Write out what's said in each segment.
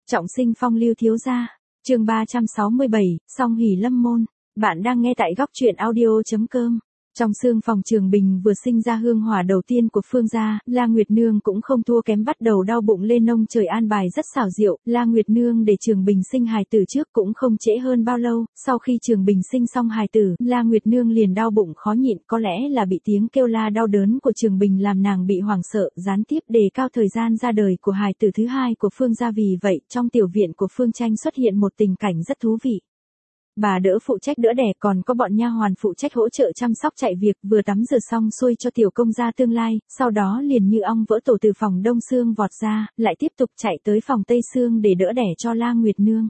Trọng sinh phong lưu thiếu gia, chương 367, song hỷ lâm môn. Bạn đang nghe tại góc truyện audio.com. Trong xương phòng Trường Bình vừa sinh ra hương hỏa đầu tiên của Phương gia, La Nguyệt Nương cũng không thua kém, bắt đầu đau bụng lên nông trời an bài rất xảo diệu. La Nguyệt Nương để Trường Bình sinh hài tử trước cũng không trễ hơn bao lâu, sau khi Trường Bình sinh xong hài tử, La Nguyệt Nương liền đau bụng khó nhịn, có lẽ là bị tiếng kêu la đau đớn của Trường Bình làm nàng bị hoảng sợ, gián tiếp đề cao thời gian ra đời của hài tử thứ hai của Phương gia. Vì vậy, trong tiểu viện của Phương Tranh xuất hiện một tình cảnh rất thú vị. Bà đỡ phụ trách đỡ đẻ, còn có bọn nha hoàn phụ trách hỗ trợ chăm sóc chạy việc, vừa tắm rửa xong xuôi cho tiểu công gia tương lai, sau đó liền như ong vỡ tổ từ phòng Đông Xương vọt ra, lại tiếp tục chạy tới phòng Tây Xương để đỡ đẻ cho La Nguyệt Nương.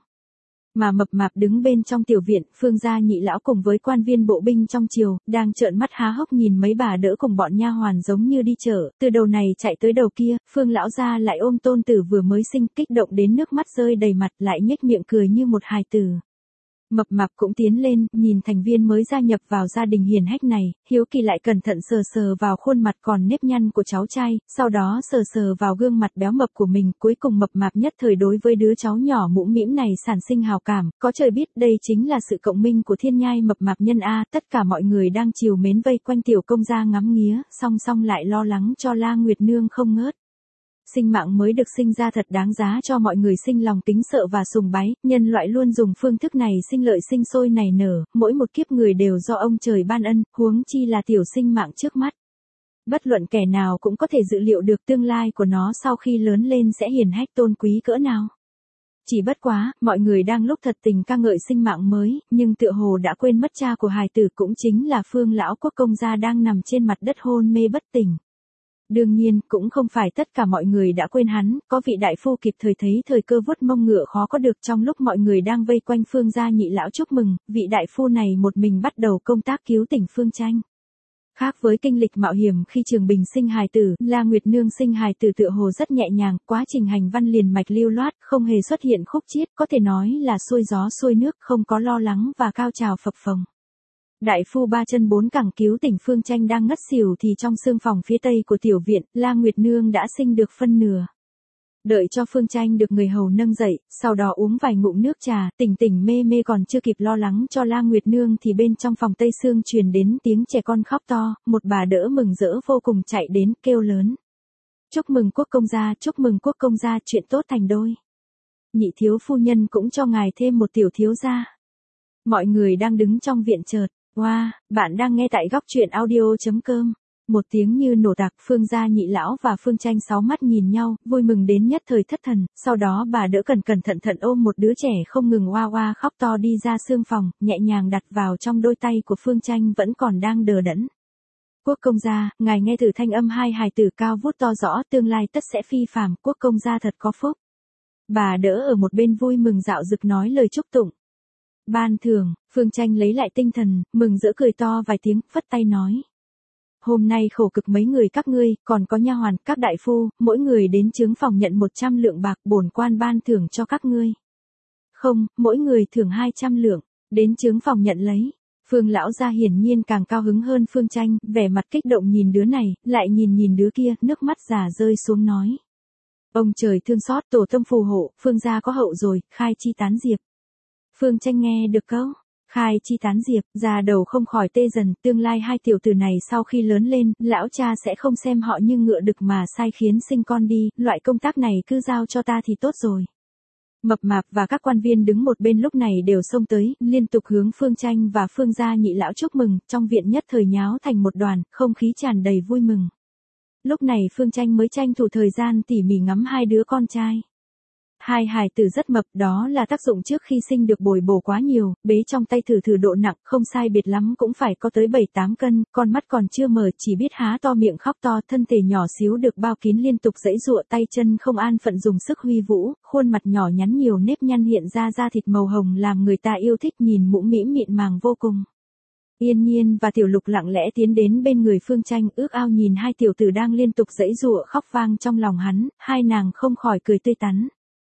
Mà Mập Mạp đứng bên trong tiểu viện, Phương gia nhị lão cùng với quan viên bộ binh trong triều, đang trợn mắt há hốc nhìn mấy bà đỡ cùng bọn nha hoàn giống như đi chợ, từ đầu này chạy tới đầu kia. Phương lão gia lại ôm tôn tử vừa mới sinh, kích động đến nước mắt rơi đầy mặt, lại nhếch miệng cười như một hài tử. Mập Mạp cũng tiến lên, nhìn thành viên mới gia nhập vào gia đình hiền hách này, hiếu kỳ lại cẩn thận sờ sờ vào khuôn mặt còn nếp nhăn của cháu trai, sau đó sờ sờ vào gương mặt béo mập của mình. Cuối cùng Mập Mạp nhất thời đối với đứa cháu nhỏ mũm mĩm này sản sinh hào cảm, có trời biết đây chính là sự cộng minh của thiên nhai Mập Mạp nhân a. Tất cả mọi người đang trìu mến vây quanh tiểu công gia ngắm nghía, song song lại lo lắng cho La Nguyệt Nương không ngớt. Sinh mạng mới được sinh ra thật đáng giá cho mọi người sinh lòng kính sợ và sùng bái, nhân loại luôn dùng phương thức này sinh lợi sinh sôi nảy nở, mỗi một kiếp người đều do ông trời ban ân, huống chi là tiểu sinh mạng trước mắt. Bất luận kẻ nào cũng có thể dự liệu được tương lai của nó sau khi lớn lên sẽ hiền hách tôn quý cỡ nào. Chỉ bất quá, mọi người đang lúc thật tình ca ngợi sinh mạng mới, nhưng tựa hồ đã quên mất cha của hài tử cũng chính là Phương lão quốc công gia đang nằm trên mặt đất hôn mê bất tỉnh. Đương nhiên, cũng không phải tất cả mọi người đã quên hắn, có vị đại phu kịp thời thấy thời cơ vuốt mông ngựa khó có được. Trong lúc mọi người đang vây quanh Phương gia nhị lão chúc mừng, vị đại phu này một mình bắt đầu công tác cứu tỉnh Phương Tranh. Khác với kinh lịch mạo hiểm khi Trường Bình sinh hài tử, La Nguyệt Nương sinh hài tử tựa hồ rất nhẹ nhàng, quá trình hành văn liền mạch lưu loát, không hề xuất hiện khúc chiết, có thể nói là xuôi gió xuôi nước, không có lo lắng và cao trào phập phồng. Đại phu ba chân bốn cẳng cứu tỉnh Phương Tranh đang ngất xỉu thì trong xương phòng phía tây của tiểu viện, La Nguyệt Nương đã sinh được phân nửa. Đợi cho Phương Tranh được người hầu nâng dậy, sau đó uống vài ngụm nước trà, tỉnh tỉnh mê mê còn chưa kịp lo lắng cho La Nguyệt Nương thì bên trong phòng Tây Xương truyền đến tiếng trẻ con khóc to, một bà đỡ mừng rỡ vô cùng chạy đến, kêu lớn. Chúc mừng quốc công gia, chúc mừng quốc công gia, chuyện tốt thành đôi. Nhị thiếu phu nhân cũng cho ngài thêm một tiểu thiếu gia. Mọi người đang đứng trong viện chợt. Wow, bạn đang nghe tại góc truyện audio.com. Một tiếng như nổ tạc, Phương gia nhị lão và Phương Tranh sáu mắt nhìn nhau, vui mừng đến nhất thời thất thần. Sau đó bà đỡ cẩn cẩn thận ôm một đứa trẻ không ngừng oa oa khóc to đi ra xương phòng, nhẹ nhàng đặt vào trong đôi tay của Phương Tranh vẫn còn đang đờ đẫn. Quốc công gia, ngài nghe thử thanh âm hai hài tử cao vút to rõ, tương lai tất sẽ phi phàm, quốc công gia thật có phúc. Bà đỡ ở một bên vui mừng dạo dực nói lời chúc tụng. Ban thưởng, Phương Tranh lấy lại tinh thần, mừng rỡ cười to vài tiếng, phất tay nói. Hôm nay khổ cực mấy người các ngươi, còn có nha hoàn, các đại phu, mỗi người đến chướng phòng nhận 100 lượng bạc, bổn quan ban thưởng cho các ngươi. Không, mỗi người thưởng 200 lượng, đến chướng phòng nhận lấy. Phương lão gia hiển nhiên càng cao hứng hơn Phương Tranh, vẻ mặt kích động nhìn đứa này, lại nhìn đứa kia, nước mắt già rơi xuống nói. Ông trời thương xót, tổ tông phù hộ, Phương gia có hậu rồi, khai chi tán diệp. Phương Tranh nghe được câu khai chi tán diệp, già đầu không khỏi tê dần, tương lai hai tiểu tử này sau khi lớn lên, lão cha sẽ không xem họ như ngựa đực mà sai khiến sinh con đi, loại công tác này cứ giao cho ta thì tốt rồi. Mập Mạp và các quan viên đứng một bên lúc này đều xông tới, liên tục hướng Phương Tranh và Phương gia nhị lão chúc mừng, trong viện nhất thời nháo thành một đoàn, không khí tràn đầy vui mừng. Lúc này Phương Tranh mới tranh thủ thời gian tỉ mỉ ngắm hai đứa con trai. Hai hài tử rất mập, đó là tác dụng trước khi sinh được bồi bổ quá nhiều, bế trong tay thử độ nặng, không sai biệt lắm cũng phải có tới 7-8 cân, con mắt còn chưa mở chỉ biết há to miệng khóc to, thân thể nhỏ xíu được bao kín liên tục giãy giụa, tay chân không an phận dùng sức huy vũ, khuôn mặt nhỏ nhắn nhiều nếp nhăn hiện ra, da thịt màu hồng làm người ta yêu thích, nhìn mũm mĩm mịn màng vô cùng. Yên Nhiên và Tiểu Lục lặng lẽ tiến đến bên người Phương Tranh, ước ao nhìn hai tiểu tử đang liên tục giãy giụa khóc vang trong lòng hắn, hai nàng không khỏi cười tươi tắn.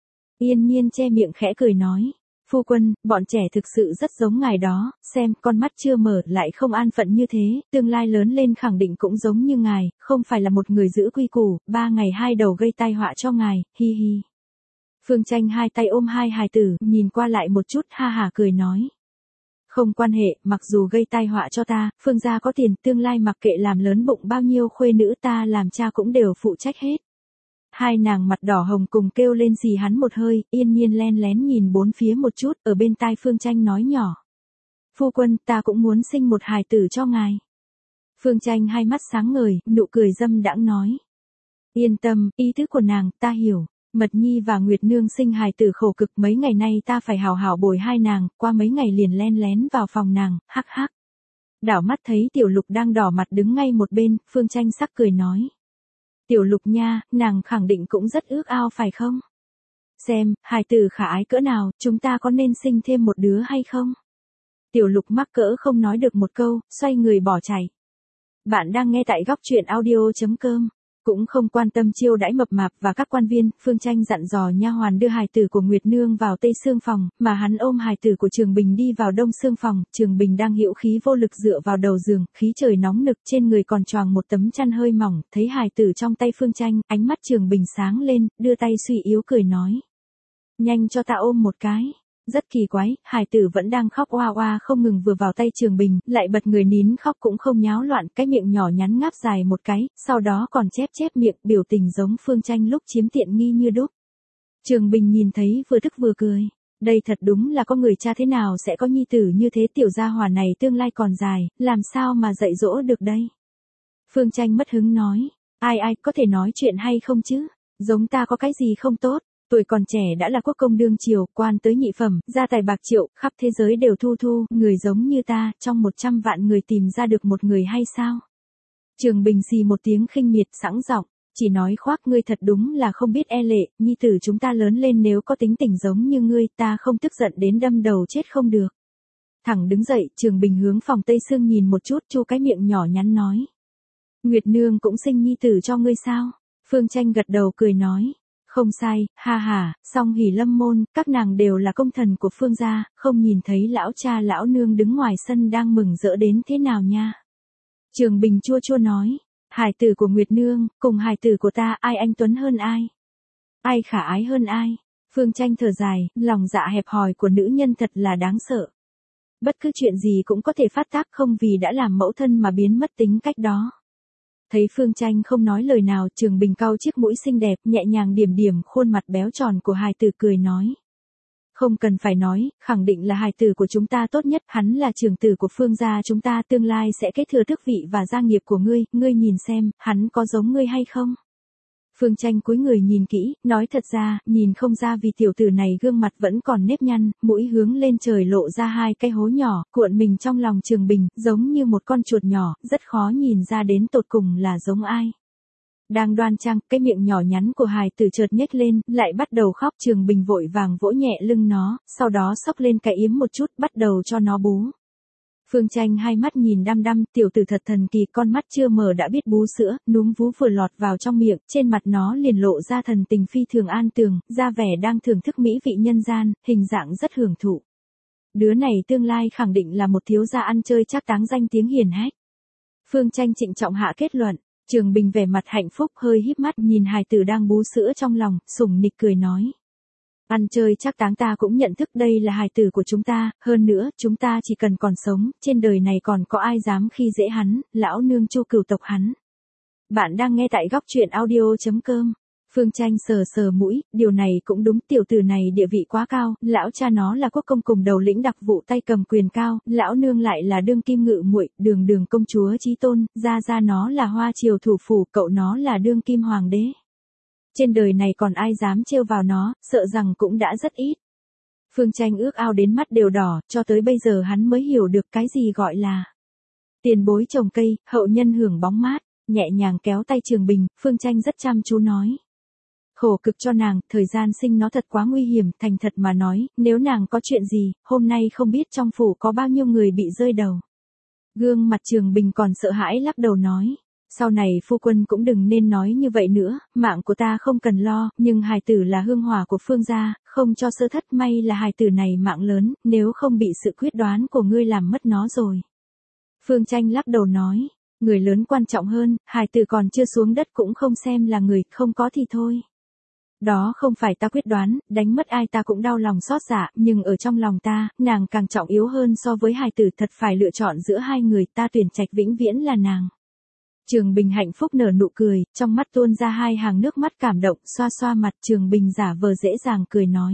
Yên Nhiên che miệng khẽ cười nói, phu quân, bọn trẻ thực sự rất giống ngài đó, xem, con mắt chưa mở lại không an phận như thế, tương lai lớn lên khẳng định cũng giống như ngài, không phải là một người giữ quy củ, 3 ngày 2 đầu gây tai họa cho ngài, hi hi. Phương Tranh hai tay ôm hai hài tử, nhìn qua lại một chút ha hả cười nói. Không quan hệ, mặc dù gây tai họa cho ta, Phương gia có tiền, tương lai mặc kệ làm lớn bụng bao nhiêu khuê nữ ta làm cha cũng đều phụ trách hết. Hai nàng mặt đỏ hồng cùng kêu lên xì hắn một hơi, yên nhiên len lén nhìn bốn phía một chút, ở bên tai Phương Tranh nói nhỏ. Phu quân, ta cũng muốn sinh một hài tử cho ngài. Phương Tranh hai mắt sáng ngời, nụ cười dâm đãng nói. Yên tâm, ý tứ của nàng, ta hiểu. Mật Nhi và Nguyệt Nương sinh hài tử khổ cực, mấy ngày nay ta phải hào hảo bồi hai nàng, qua mấy ngày liền len lén vào phòng nàng, hắc hắc. Đảo mắt thấy Tiểu Lục đang đỏ mặt đứng ngay một bên, Phương Tranh sắc cười nói. Tiểu Lục nha, nàng khẳng định cũng rất ước ao phải không? Xem, hài tử khả ái cỡ nào, chúng ta có nên sinh thêm một đứa hay không? Tiểu Lục mắc cỡ không nói được một câu, xoay người bỏ chạy. Bạn đang nghe tại góc truyện audio.com. Cũng không quan tâm chiêu đãi mập mạp và các quan viên, Phương Tranh dặn dò nha hoàn đưa hài tử của Nguyệt Nương vào Tây Sương phòng, mà hắn ôm hài tử của Trường Bình đi vào Đông Sương phòng. Trường Bình đang hữu khí vô lực dựa vào đầu giường, khí trời nóng nực, trên người còn choàng một tấm chăn hơi mỏng, thấy hài tử trong tay Phương Tranh, ánh mắt Trường Bình sáng lên, đưa tay suy yếu cười nói. Nhanh cho ta ôm một cái. Rất kỳ quái, hài tử vẫn đang khóc oa oa không ngừng, vừa vào tay Trường Bình, lại bật người nín khóc cũng không nháo loạn, cái miệng nhỏ nhắn ngáp dài một cái, sau đó còn chép chép miệng, biểu tình giống Phương Tranh lúc chiếm tiện nghi như đúc. Trường Bình nhìn thấy vừa tức vừa cười. Đây thật đúng là có người cha thế nào sẽ có nhi tử như thế, tiểu gia hỏa này tương lai còn dài, làm sao mà dạy dỗ được đây? Phương Tranh mất hứng nói, ai có thể nói chuyện hay không chứ? Giống ta có cái gì không tốt? Tuổi còn trẻ đã là quốc công đương triều, quan tới nhị phẩm, gia tài bạc triệu, khắp thế giới đều thu thu, người giống như ta, trong 100 vạn người tìm ra được một người hay sao? Trường Bình xì một tiếng khinh miệt sẵn giọng, chỉ nói khoác, ngươi thật đúng là không biết e lệ, nhi tử chúng ta lớn lên nếu có tính tình giống như ngươi, ta không tức giận đến đâm đầu chết không được. Thẳng đứng dậy, Trường Bình hướng phòng Tây Sương nhìn một chút, chu cái miệng nhỏ nhắn nói. Nguyệt Nương cũng sinh nhi tử cho ngươi sao? Phương Tranh gật đầu cười nói. Không sai, ha ha, song hỉ lâm môn, các nàng đều là công thần của Phương gia, không nhìn thấy lão cha lão nương đứng ngoài sân đang mừng rỡ đến thế nào nha. Trường Bình chua chua nói, hài tử của Nguyệt Nương, cùng hài tử của ta, ai anh tuấn hơn ai? Ai khả ái hơn ai? Phương Tranh thở dài, lòng dạ hẹp hòi của nữ nhân thật là đáng sợ. Bất cứ chuyện gì cũng có thể phát tác, không vì đã làm mẫu thân mà biến mất tính cách đó. Thấy Phương Tranh không nói lời nào, Trường Bình cau chiếc mũi xinh đẹp, nhẹ nhàng điểm điểm khuôn mặt béo tròn của hài tử cười nói. Không cần phải nói, khẳng định là hài tử của chúng ta tốt nhất, hắn là trưởng tử của Phương gia chúng ta, tương lai sẽ kế thừa tước vị và gia nghiệp của ngươi nhìn xem, hắn có giống ngươi hay không? Phương Tranh cúi người nhìn kỹ, nói thật ra, nhìn không ra vì tiểu tử này gương mặt vẫn còn nếp nhăn, mũi hướng lên trời lộ ra hai cái hố nhỏ, cuộn mình trong lòng Trường Bình, giống như một con chuột nhỏ, rất khó nhìn ra đến tột cùng là giống ai. Đang đoan trang, cái miệng nhỏ nhắn của hài tử chợt nhếch lên, lại bắt đầu khóc. Trường Bình vội vàng vỗ nhẹ lưng nó, sau đó xốc lên cái yếm một chút, bắt đầu cho nó bú. Phương Tranh hai mắt nhìn đăm đăm, tiểu tử thật thần kỳ, con mắt chưa mở đã biết bú sữa, núm vú vừa lọt vào trong miệng, trên mặt nó liền lộ ra thần tình phi thường an tường, ra vẻ đang thưởng thức mỹ vị nhân gian, hình dạng rất hưởng thụ. Đứa này tương lai khẳng định là một thiếu gia ăn chơi trác táng danh tiếng hiển hách. Phương Tranh trịnh trọng hạ kết luận. Trường Bình vẻ mặt hạnh phúc hơi híp mắt nhìn hài tử đang bú sữa trong lòng, sủng nịch cười nói. Ăn chơi chắc táng ta cũng nhận thức đây là hài tử của chúng ta, hơn nữa, chúng ta chỉ cần còn sống, trên đời này còn có ai dám khi dễ hắn, lão nương Chu cửu tộc hắn. Bạn đang nghe tại góc truyện audio.com. Phương Tranh sờ sờ mũi, điều này cũng đúng, tiểu tử này địa vị quá cao, lão cha nó là quốc công cùng đầu lĩnh đặc vụ tay cầm quyền cao, lão nương lại là đương kim ngự muội, đường công chúa chí tôn, gia nó là hoa triều thủ phủ, cậu nó là đương kim hoàng đế. Trên đời này còn ai dám trêu vào nó, sợ rằng cũng đã rất ít. Phương Tranh ước ao đến mắt đều đỏ, cho tới bây giờ hắn mới hiểu được cái gì gọi là tiền bối trồng cây, hậu nhân hưởng bóng mát, nhẹ nhàng kéo tay Trường Bình, Phương Tranh rất chăm chú nói. Khổ cực cho nàng, thời gian sinh nó thật quá nguy hiểm, thành thật mà nói, nếu nàng có chuyện gì, hôm nay không biết trong phủ có bao nhiêu người bị rơi đầu. Gương mặt Trường Bình còn sợ hãi lắc đầu nói. Sau này phu quân cũng đừng nên nói như vậy nữa, mạng của ta không cần lo, nhưng hài tử là hương hỏa của Phương gia, không cho sơ thất, may là hài tử này mạng lớn, nếu không bị sự quyết đoán của ngươi làm mất nó rồi. Phương Tranh lắc đầu nói, người lớn quan trọng hơn, hài tử còn chưa xuống đất cũng không xem là người, không có thì thôi. Đó không phải ta quyết đoán, đánh mất ai ta cũng đau lòng xót dạ, nhưng ở trong lòng ta, nàng càng trọng yếu hơn so với hài tử, thật phải lựa chọn giữa hai người, ta tuyển trạch vĩnh viễn là nàng. Trường Bình hạnh phúc nở nụ cười, trong mắt tuôn ra hai hàng nước mắt cảm động, xoa xoa mặt. Trường Bình giả vờ dễ dàng cười nói.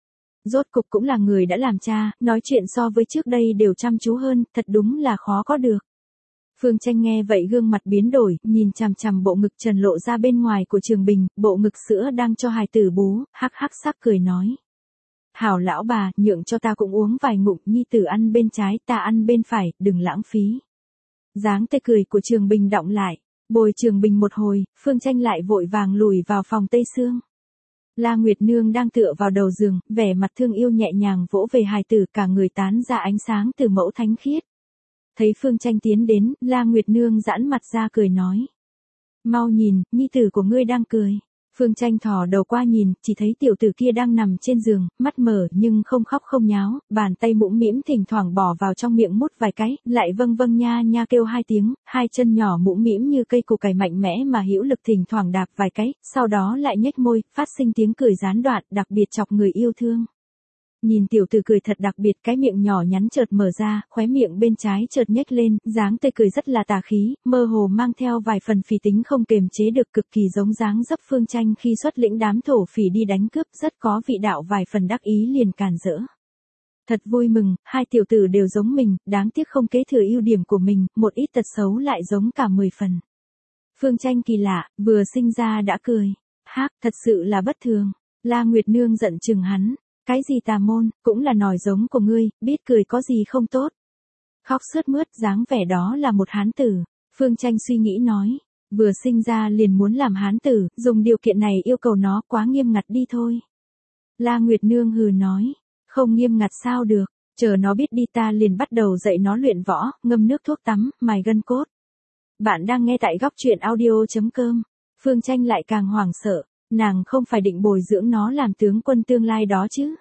Rốt cục cũng là người đã làm cha, nói chuyện so với trước đây đều chăm chú hơn, thật đúng là khó có được. Phương Tranh nghe vậy gương mặt biến đổi, nhìn chằm chằm bộ ngực trần lộ ra bên ngoài của Trường Bình, bộ ngực sữa đang cho hài tử bú, hắc hắc sắc cười nói. Hảo lão bà, nhượng cho ta cũng uống vài ngụm, nhi tử ăn bên trái, ta ăn bên phải, đừng lãng phí. Dáng tươi cười của Trường Bình đọng lại, bồi Trường Bình một hồi, Phương Tranh lại vội vàng lùi vào phòng Tây Sương. La Nguyệt Nương đang tựa vào đầu giường, vẻ mặt thương yêu nhẹ nhàng vỗ về hài tử, cả người tán ra ánh sáng từ mẫu thánh khiết. Thấy Phương Tranh tiến đến, La Nguyệt Nương giãn mặt ra cười nói. Mau nhìn, nhi tử của ngươi đang cười. Phương Tranh thò đầu qua nhìn, chỉ thấy tiểu tử kia đang nằm trên giường, mắt mở nhưng không khóc không nháo, bàn tay mũm mĩm thỉnh thoảng bỏ vào trong miệng mút vài cái, lại vâng vâng nha nha kêu hai tiếng, hai chân nhỏ mũm mĩm như cây củ cải mạnh mẽ mà hữu lực thỉnh thoảng đạp vài cái, sau đó lại nhếch môi, phát sinh tiếng cười gián đoạn, đặc biệt chọc người yêu thương. Nhìn tiểu tử cười thật đặc biệt, cái miệng nhỏ nhắn chợt mở ra, khóe miệng bên trái chợt nhếch lên, dáng tươi cười rất là tà khí, mơ hồ mang theo vài phần phỉ tính không kềm chế được, cực kỳ giống dáng dấp Phương Tranh khi xuất lĩnh đám thổ phỉ đi đánh cướp, rất có vị đạo vài phần đắc ý liền càn rỡ. Thật vui mừng, hai tiểu tử đều giống mình, đáng tiếc không kế thừa ưu điểm của mình, một ít tật xấu lại giống cả 10 phần. Phương Tranh kỳ lạ, vừa sinh ra đã cười. Hác, thật sự là bất thường. La Nguyệt Nương giận chừng hắn. Cái gì tà môn, cũng là nòi giống của ngươi, biết cười có gì không tốt. Khóc sướt mướt, dáng vẻ đó là một hán tử. Phương Tranh suy nghĩ nói, vừa sinh ra liền muốn làm hán tử, dùng điều kiện này yêu cầu nó quá nghiêm ngặt đi thôi. La Nguyệt Nương hừ nói, không nghiêm ngặt sao được, chờ nó biết đi ta liền bắt đầu dạy nó luyện võ, ngâm nước thuốc tắm, mài gân cốt. Bạn đang nghe tại góc truyện audio.com. Phương Tranh lại càng hoảng sợ. Nàng không phải định bồi dưỡng nó làm tướng quân tương lai đó chứ.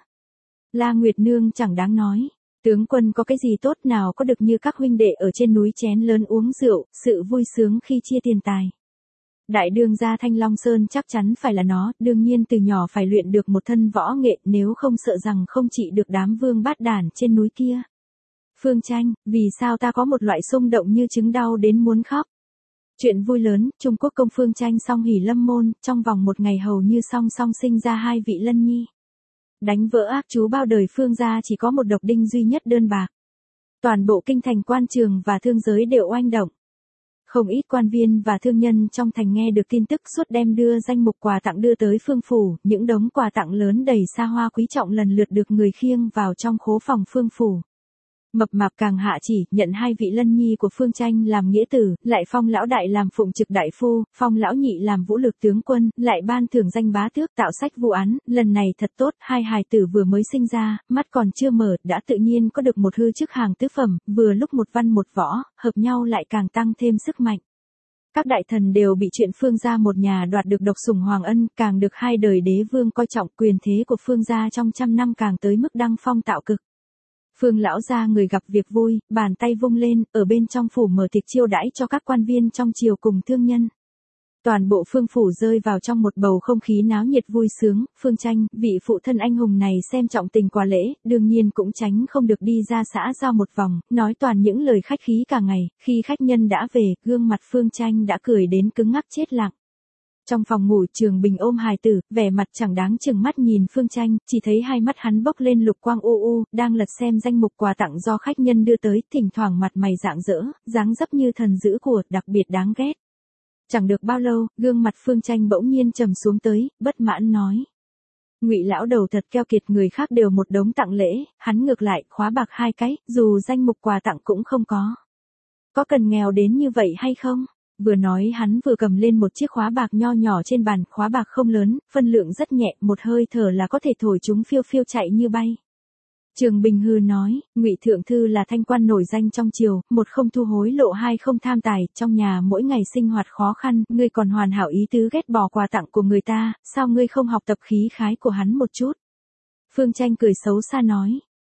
La Nguyệt Nương chẳng đáng nói. Tướng quân có cái gì tốt nào có được như các huynh đệ ở trên núi chén lớn uống rượu, sự vui sướng khi chia tiền tài. Đại đương gia Thanh Long Sơn chắc chắn phải là nó, đương nhiên từ nhỏ phải luyện được một thân võ nghệ, nếu không sợ rằng không trị được đám vương bát đản trên núi kia. Phương Tranh, vì sao ta có một loại xung động như chứng đau đến muốn khóc. Chuyện vui lớn, Trung Quốc công Phương Tranh song hỷ lâm môn, trong vòng một ngày hầu như song song sinh ra hai vị lân nhi. Đánh vỡ ác chú bao đời Phương gia chỉ có một độc đinh duy nhất đơn bạc. Toàn bộ kinh thành quan trường và thương giới đều oanh động. Không ít quan viên và thương nhân trong thành nghe được tin tức suốt đem đưa danh mục quà tặng đưa tới Phương phủ, những đống quà tặng lớn đầy xa hoa quý trọng lần lượt được người khiêng vào trong khố phòng Phương phủ. Mập mạp càng hạ chỉ, nhận hai vị lân nhi của Phương Tranh làm nghĩa tử, lại phong lão đại làm phụng trực đại phu, phong lão nhị làm vũ lực tướng quân, lại ban thưởng danh bá tước, tạo sách vụ án, lần này thật tốt, hai hài tử vừa mới sinh ra, mắt còn chưa mở, đã tự nhiên có được một hư chức hàng tứ phẩm, vừa lúc một văn một võ, hợp nhau lại càng tăng thêm sức mạnh. Các đại thần đều bị chuyện Phương gia một nhà đoạt được độc sủng hoàng ân, càng được hai đời đế vương coi trọng, quyền thế của Phương gia trong trăm năm càng tới mức đăng phong tạo cực. Phương lão gia người gặp việc vui, bàn tay vung lên, ở bên trong phủ mở tiệc chiêu đãi cho các quan viên trong triều cùng thương nhân. Toàn bộ Phương phủ rơi vào trong một bầu không khí náo nhiệt vui sướng, Phương Tranh, vị phụ thân anh hùng này xem trọng tình quà lễ, đương nhiên cũng tránh không được đi ra xã giao một vòng, nói toàn những lời khách khí cả ngày, khi khách nhân đã về, gương mặt Phương Tranh đã cười đến cứng ngắc chết lặng. Trong phòng ngủ Trường Bình ôm hài tử, vẻ mặt chẳng đáng chừng mắt nhìn Phương Tranh, chỉ thấy hai mắt hắn bốc lên lục quang u u, đang lật xem danh mục quà tặng do khách nhân đưa tới, thỉnh thoảng mặt mày rạng rỡ, dáng dấp như thần dữ của, đặc biệt đáng ghét. Chẳng được bao lâu, gương mặt Phương Tranh bỗng nhiên trầm xuống tới, bất mãn nói. Ngụy lão đầu thật keo kiệt, người khác đều một đống tặng lễ, hắn ngược lại, khóa bạc hai cái, dù danh mục quà tặng cũng không có. Có cần nghèo đến như vậy hay không? Vừa nói hắn vừa cầm lên một chiếc khóa bạc nho nhỏ trên bàn, khóa bạc không lớn, phân lượng rất nhẹ, một hơi thở là có thể thổi chúng phiêu phiêu chạy như bay. Trường Bình hư nói, Ngụy thượng thư là thanh quan nổi danh trong triều, một không thu hối lộ, hai không tham tài, trong nhà mỗi ngày sinh hoạt khó khăn, ngươi còn hoàn hảo ý tứ ghét bỏ quà tặng của người ta, sao ngươi không học tập khí khái của hắn một chút? Phương Tranh cười xấu xa nói,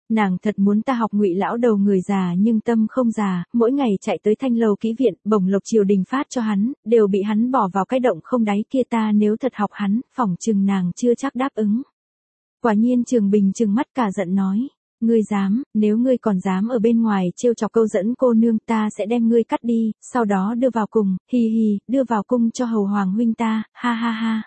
Nàng thật muốn ta học Ngụy lão đầu người già nhưng tâm không già, mỗi ngày chạy tới Thanh Lầu ký viện, bổng lộc triều đình phát cho hắn, đều bị hắn bỏ vào cái động không đáy kia, ta nếu thật học hắn, phỏng chừng nàng chưa chắc đáp ứng. Quả nhiên Trường Bình trừng mắt cả giận nói, ngươi dám, nếu ngươi còn dám ở bên ngoài trêu chọc câu dẫn cô nương, ta sẽ đem ngươi cắt đi, sau đó đưa vào cung, hi hi, đưa vào cung cho hầu hoàng huynh ta, ha ha ha.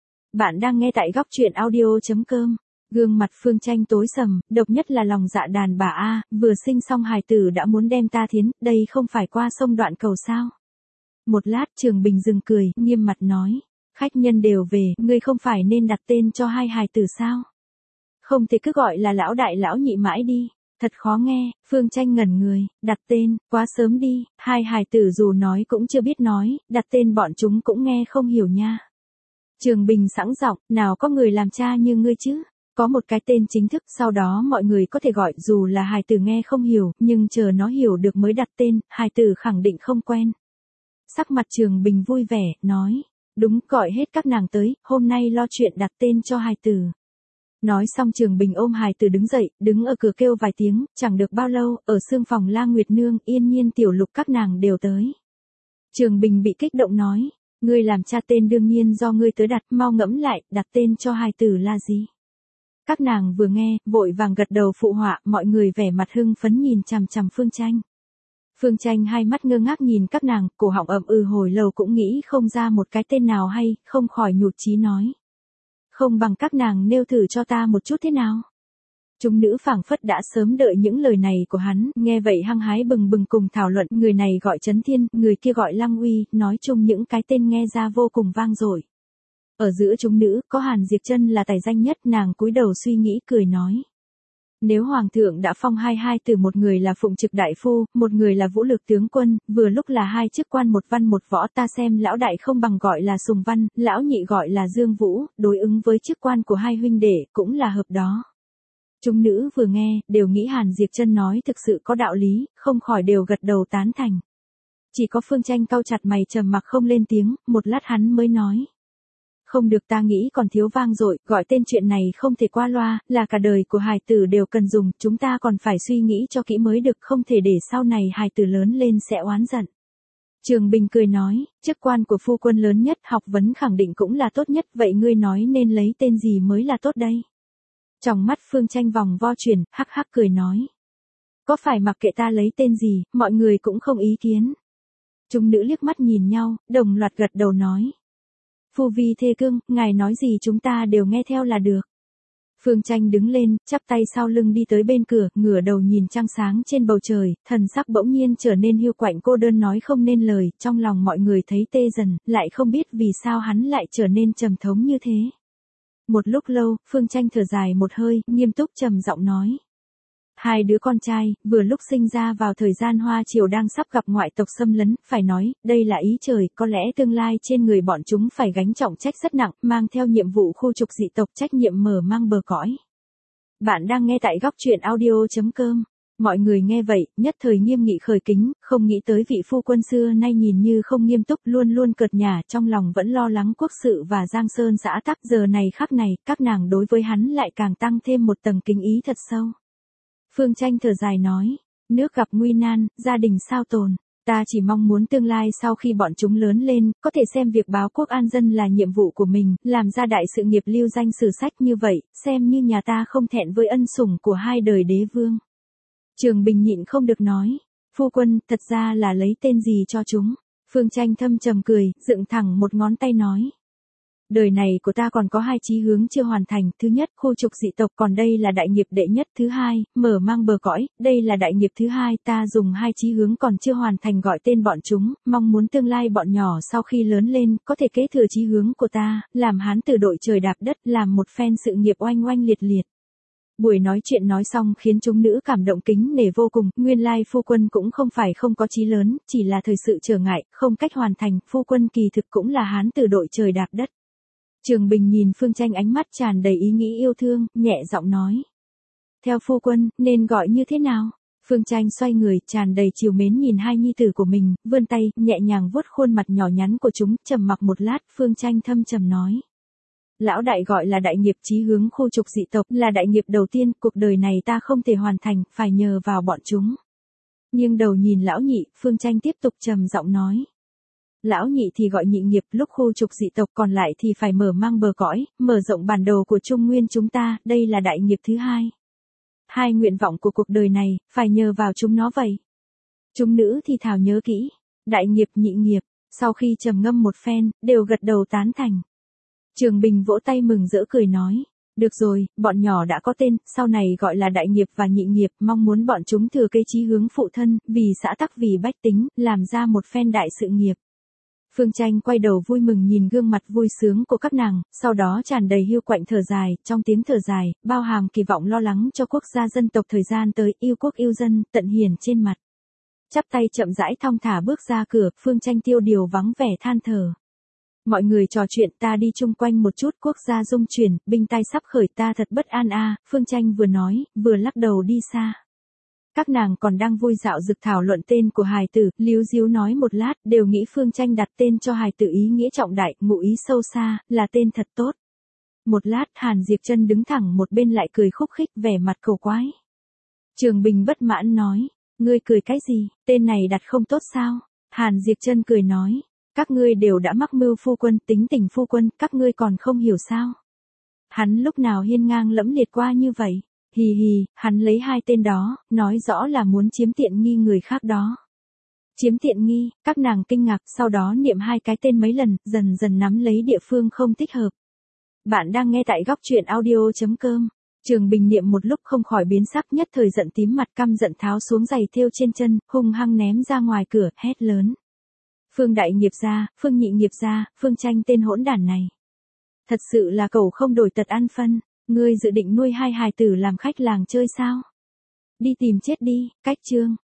Bạn đang nghe tại góc truyện audio.com. Gương mặt Phương Tranh tối sầm, độc nhất là lòng dạ đàn bà a, vừa sinh xong hài tử đã muốn đem ta thiến, đây không phải qua sông đoạn cầu sao. Một lát Trường Bình dừng cười, nghiêm mặt nói, khách nhân đều về, ngươi không phải nên đặt tên cho hai hài tử sao? Không thể cứ gọi là lão đại lão nhị mãi đi, thật khó nghe. Phương Tranh ngẩn người, đặt tên, quá sớm đi, hai hài tử dù nói cũng chưa biết nói, đặt tên bọn chúng cũng nghe không hiểu nha. Trường Bình sẵn giọng, nào có người làm cha như ngươi chứ? Có một cái tên chính thức, sau đó mọi người có thể gọi, dù là hài tử nghe không hiểu, nhưng chờ nó hiểu được mới đặt tên, hài tử khẳng định không quen. Sắc mặt Trường Bình vui vẻ, nói, đúng, gọi hết các nàng tới, hôm nay lo chuyện đặt tên cho hài tử. Nói xong Trường Bình ôm hài tử đứng dậy, đứng ở cửa kêu vài tiếng, chẳng được bao lâu, ở xương phòng La Nguyệt Nương, Yên Nhiên, Tiểu Lục các nàng đều tới. Trường Bình bị kích động nói, ngươi làm cha tên đương nhiên do ngươi tới đặt, mau ngẫm lại, đặt tên cho hài tử là gì? Các nàng vừa nghe, vội vàng gật đầu phụ họa, mọi người vẻ mặt hưng phấn nhìn chằm chằm Phương Tranh. Phương Tranh hai mắt ngơ ngác nhìn các nàng, cổ họng ậm hồi lâu cũng nghĩ không ra một cái tên nào hay, không khỏi nhụt chí nói. Không bằng các nàng nêu thử cho ta một chút thế nào? Chúng nữ phảng phất đã sớm đợi những lời này của hắn, nghe vậy hăng hái bừng bừng cùng thảo luận, người này gọi Trấn Thiên, người kia gọi Lăng Uy, nói chung những cái tên nghe ra vô cùng vang dội. Ở giữa chúng nữ, có Hàn Diệp Chân là tài danh nhất, nàng cúi đầu suy nghĩ cười nói. Nếu Hoàng thượng đã phong hai từ, một người là Phụng Trực Đại Phu, một người là Vũ Lực Tướng Quân, vừa lúc là hai chức quan một văn một võ, ta xem lão đại không bằng gọi là Sùng Văn, lão nhị gọi là Dương Vũ, đối ứng với chức quan của hai huynh đệ, cũng là hợp đó. Chúng nữ vừa nghe, đều nghĩ Hàn Diệp Chân nói thực sự có đạo lý, không khỏi đều gật đầu tán thành. Chỉ có Phương Tranh cau chặt mày trầm mặc không lên tiếng, một lát hắn mới nói. Không được, ta nghĩ còn thiếu vang dội, gọi tên chuyện này không thể qua loa, là cả đời của hài tử đều cần dùng, chúng ta còn phải suy nghĩ cho kỹ mới được, không thể để sau này hài tử lớn lên sẽ oán giận. Trường Bình cười nói, chức quan của phu quân lớn nhất, học vấn khẳng định cũng là tốt nhất, vậy ngươi nói nên lấy tên gì mới là tốt đây? Trong mắt Phương Tranh vòng vo chuyển, hắc hắc cười nói. Có phải mặc kệ ta lấy tên gì, mọi người cũng không ý kiến. Chúng nữ liếc mắt nhìn nhau, đồng loạt gật đầu nói. Phu vi thê cương, ngài nói gì chúng ta đều nghe theo là được. Phương Tranh đứng lên, chắp tay sau lưng đi tới bên cửa, ngửa đầu nhìn trăng sáng trên bầu trời, thần sắc bỗng nhiên trở nên hiu quạnh cô đơn nói không nên lời, trong lòng mọi người thấy tê dần, lại không biết vì sao hắn lại trở nên trầm thống như thế. Một lúc lâu, Phương Tranh thở dài một hơi, nghiêm túc trầm giọng nói. Hai đứa con trai, vừa lúc sinh ra vào thời gian Hoa Triều đang sắp gặp ngoại tộc xâm lấn, phải nói, đây là ý trời, có lẽ tương lai trên người bọn chúng phải gánh trọng trách rất nặng, mang theo nhiệm vụ khu trục dị tộc, trách nhiệm mở mang bờ cõi. Bạn đang nghe tại góc truyện audio.com. Mọi người nghe vậy, nhất thời nghiêm nghị khởi kính, không nghĩ tới vị phu quân xưa nay nhìn như không nghiêm túc, luôn luôn cợt nhả, trong lòng vẫn lo lắng quốc sự và Giang Sơn xã tắc, giờ này khắc này, các nàng đối với hắn lại càng tăng thêm một tầng kính ý thật sâu. Phương Tranh thở dài nói, nước gặp nguy nan, gia đình sao tồn, ta chỉ mong muốn tương lai sau khi bọn chúng lớn lên, có thể xem việc báo quốc an dân là nhiệm vụ của mình, làm ra đại sự nghiệp lưu danh sử sách như vậy, xem như nhà ta không thẹn với ân sủng của hai đời đế vương. Trường Bình nhịn không được nói, phu quân, thật ra là lấy tên gì cho chúng? Phương Tranh thâm trầm cười, dựng thẳng một ngón tay nói. Đời này của ta còn có hai chí hướng chưa hoàn thành, thứ nhất, khu trục dị tộc, còn đây là đại nghiệp đệ nhất, thứ hai, mở mang bờ cõi, đây là đại nghiệp thứ hai, ta dùng hai chí hướng còn chưa hoàn thành gọi tên bọn chúng, mong muốn tương lai bọn nhỏ sau khi lớn lên, có thể kế thừa chí hướng của ta, làm hán tử đội trời đạp đất, làm một phen sự nghiệp oanh oanh liệt liệt. Buổi nói chuyện nói xong khiến chúng nữ cảm động kính nể vô cùng, nguyên lai phu quân cũng không phải không có chí lớn, chỉ là thời sự trở ngại, không cách hoàn thành, phu quân kỳ thực cũng là hán tử đội trời đạp đất. Trường Bình nhìn Phương Tranh ánh mắt tràn đầy ý nghĩ yêu thương, nhẹ giọng nói. Theo phu quân, nên gọi như thế nào? Phương Tranh xoay người, tràn đầy trìu mến nhìn hai nhi tử của mình, vươn tay, nhẹ nhàng vuốt khuôn mặt nhỏ nhắn của chúng, trầm mặc một lát, Phương Tranh thâm trầm nói. Lão đại gọi là đại nghiệp chí hướng khu trục dị tộc, là đại nghiệp đầu tiên, cuộc đời này ta không thể hoàn thành, phải nhờ vào bọn chúng. Nhưng đầu nhìn lão nhị, Phương Tranh tiếp tục trầm giọng nói. Lão nhị thì gọi nhị nghiệp, lúc khu trục dị tộc, còn lại thì phải mở mang bờ cõi, mở rộng bản đồ của Trung Nguyên chúng ta, đây là đại nghiệp thứ hai. Hai nguyện vọng của cuộc đời này, phải nhờ vào chúng nó vậy. Chúng nữ thì thào nhớ kỹ. Đại nghiệp nhị nghiệp, sau khi trầm ngâm một phen, đều gật đầu tán thành. Trường Bình vỗ tay mừng rỡ cười nói. Được rồi, bọn nhỏ đã có tên, sau này gọi là đại nghiệp và nhị nghiệp, mong muốn bọn chúng thừa kế chí hướng phụ thân, vì xã tắc vì bách tính, làm ra một phen đại sự nghiệp. Phương Tranh quay đầu vui mừng nhìn gương mặt vui sướng của các nàng, sau đó tràn đầy hiu quạnh thở dài, trong tiếng thở dài, bao hàm kỳ vọng lo lắng cho quốc gia dân tộc thời gian tới, yêu quốc yêu dân, tận hiền trên mặt. Chắp tay chậm rãi thong thả bước ra cửa, Phương Tranh tiêu điều vắng vẻ than thở. Mọi người trò chuyện, ta đi chung quanh một chút, quốc gia dung chuyển, binh tai sắp khởi, ta thật bất an a. Phương Tranh vừa nói, vừa lắc đầu đi xa. Các nàng còn đang vui dạo dực thảo luận tên của hài tử, líu díu nói một lát, đều nghĩ Phương Tranh đặt tên cho hài tử ý nghĩa trọng đại, ngụ ý sâu xa, là tên thật tốt. Một lát, Hàn Diệp Trân đứng thẳng một bên lại cười khúc khích, vẻ mặt cầu quái. Trường Bình bất mãn nói, ngươi cười cái gì, tên này đặt không tốt sao? Hàn Diệp Trân cười nói, các ngươi đều đã mắc mưu phu quân, tính tình phu quân, các ngươi còn không hiểu sao? Hắn lúc nào hiên ngang lẫm liệt qua như vậy? Hì hì, hắn lấy hai tên đó, nói rõ là muốn chiếm tiện nghi người khác đó. Chiếm tiện nghi, các nàng kinh ngạc, sau đó niệm hai cái tên mấy lần, dần dần nắm lấy địa phương không thích hợp. Bạn đang nghe tại góc truyện audio.com. Trường Bình niệm một lúc không khỏi biến sắc, nhất thời giận tím mặt, căm giận tháo xuống giày thêu trên chân, hung hăng ném ra ngoài cửa, hét lớn. Phương đại nghiệp gia, Phương nhị nghiệp gia, Phương Tranh tên hỗn đản này. Thật sự là cẩu không đổi tật ăn phân, ngươi dự định nuôi hai hài tử làm khách làng chơi sao? Đi tìm chết đi, cách chương.